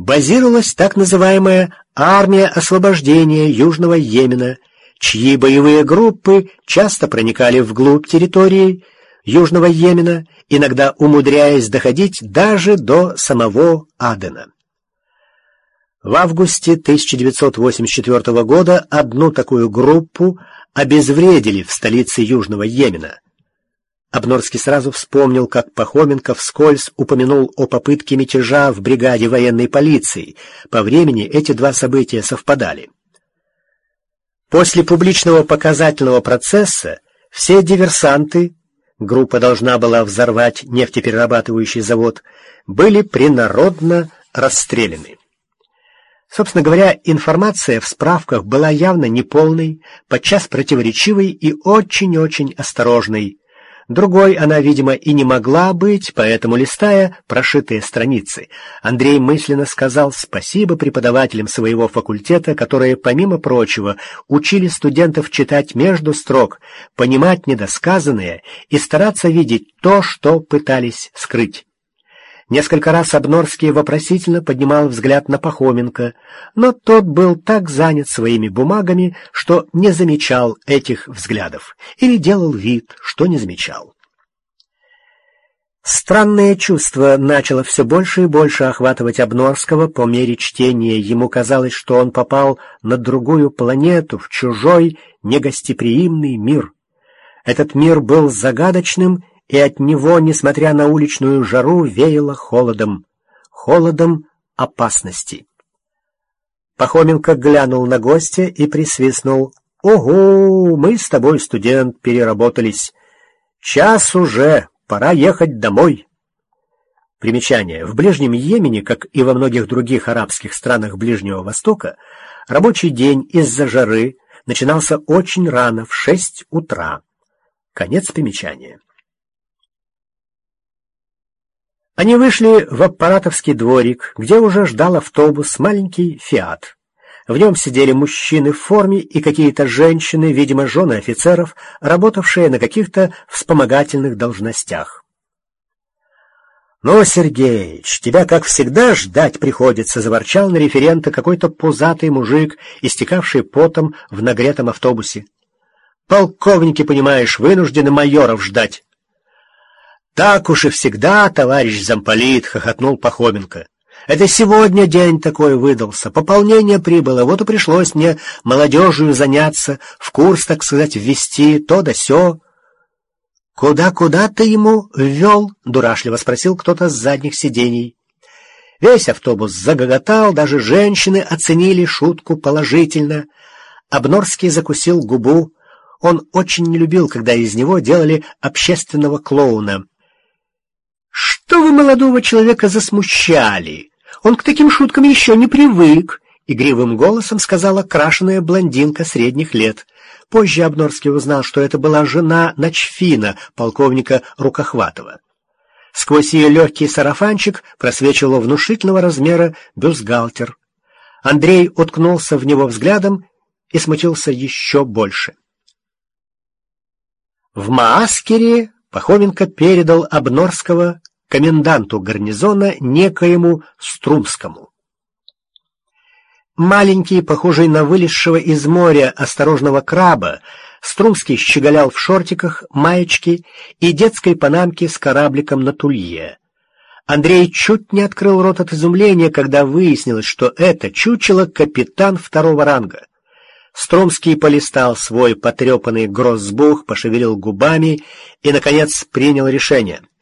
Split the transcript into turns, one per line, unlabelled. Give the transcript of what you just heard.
базировалась так называемая армия освобождения Южного Йемена, чьи боевые группы часто проникали вглубь территории Южного Йемена, иногда умудряясь доходить даже до самого Адена. В августе 1984 года одну такую группу обезвредили в столице Южного Йемена. Обнорский сразу вспомнил, как Пахоменко вскользь упомянул о попытке мятежа в бригаде военной полиции. По времени эти два события совпадали. После публичного показательного процесса все диверсанты, группа должна была взорвать нефтеперерабатывающий завод, были принародно расстреляны. Собственно говоря, информация в справках была явно неполной, подчас противоречивой и очень-очень осторожной. Другой она, видимо, и не могла быть, поэтому, листая прошитые страницы, Андрей мысленно сказал спасибо преподавателям своего факультета, которые, помимо прочего, учили студентов читать между строк, понимать недосказанное и стараться видеть то, что пытались скрыть. Несколько раз Обнорский вопросительно поднимал взгляд на Пахоменко, но тот был так занят своими бумагами, что не замечал этих взглядов или делал вид, что не замечал. Странное чувство начало все больше и больше охватывать Обнорского по мере чтения. Ему казалось, что он попал на другую планету, в чужой, негостеприимный мир. Этот мир был загадочным, и от него, несмотря на уличную жару, веяло холодом. Холодом опасности. Пахоменко глянул на гостя и присвистнул. «Ого, мы с тобой, студент, переработались. Час уже, пора ехать домой». Примечание. В Ближнем Йемене, как и во многих других арабских странах Ближнего Востока, рабочий день из-за жары начинался очень рано, в 6 утра. Конец примечания. Они вышли в аппаратовский дворик, где уже ждал автобус, маленький «Фиат». В нем сидели мужчины в форме и какие-то женщины, видимо, жены офицеров, работавшие на каких-то вспомогательных должностях. «Ну, Сергеич, тебя, как всегда, ждать приходится», — заворчал на референта какой-то пузатый мужик, истекавший потом в нагретом автобусе. «Полковники, понимаешь, вынуждены майоров ждать». «Так уж и всегда, товарищ замполит», — хохотнул Пахоменко. «Это сегодня день такой выдался, пополнение прибыло, вот и пришлось мне молодежью заняться, в курс, так сказать, ввести, то да сё». «Куда ты ему ввел?» — дурашливо спросил кто-то с задних сидений. Весь автобус загоготал, даже женщины оценили шутку положительно. Обнорский закусил губу. Он очень не любил, когда из него делали общественного клоуна. «Что вы молодого человека засмущали? Он к таким шуткам еще не привык», — игривым голосом сказала крашеная блондинка средних лет. Позже Обнорский узнал, что это была жена начфина, полковника Рукохватова. Сквозь ее легкий сарафанчик просвечивал внушительного размера бюстгальтер. Андрей уткнулся в него взглядом и смутился еще больше. В Мааскере Пахоменко передал Обнорского коменданту гарнизона некоему Струмскому. Маленький, похожий на вылезшего из моря осторожного краба, Струмский щеголял в шортиках, маечке и детской панамке с корабликом на тулье. Андрей чуть не открыл рот от изумления, когда выяснилось, что это чучело капитан 2-го ранга. Струмский полистал свой потрепанный гроссбух, пошевелил губами и, наконец, принял решение —